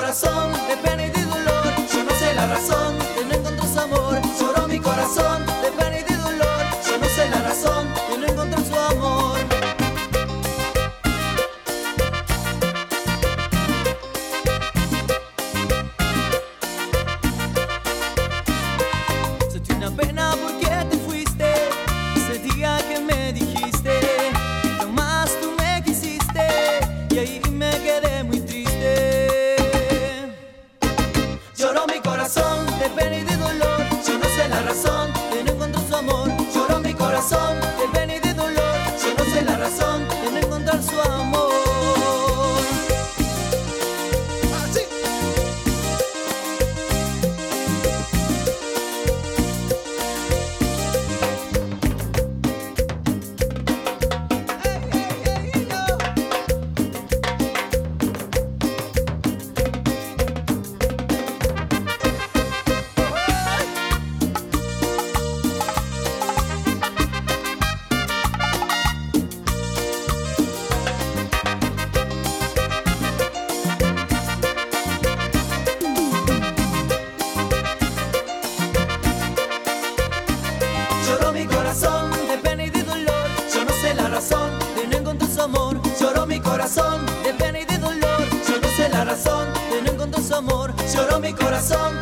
corazón de pena y de dolor. Yo no sé la razón de no encontrar su amor. Lloró mi corazón de pena y de dolor. Yo no sé la razón de no encontrar su amor. Sentí una pena porque te fuiste. Ese día que me dijiste que jamás tú me quisiste, y ahí me quedé muy triste. Lloró mi corazón de pena y de dolor. Yo no sé la razón de no encontrar su amor. Lloró mi corazón de pena y de dolor. Yo no sé la razón de no encontrar su amor. Así. Lloró mi corazón de pena y de dolor. Yo no sé la razón de no encontrar su amor. Lloró mi corazón de pena y de dolor. Yo no sé la razón de no encontrar su amor. Lloró mi corazón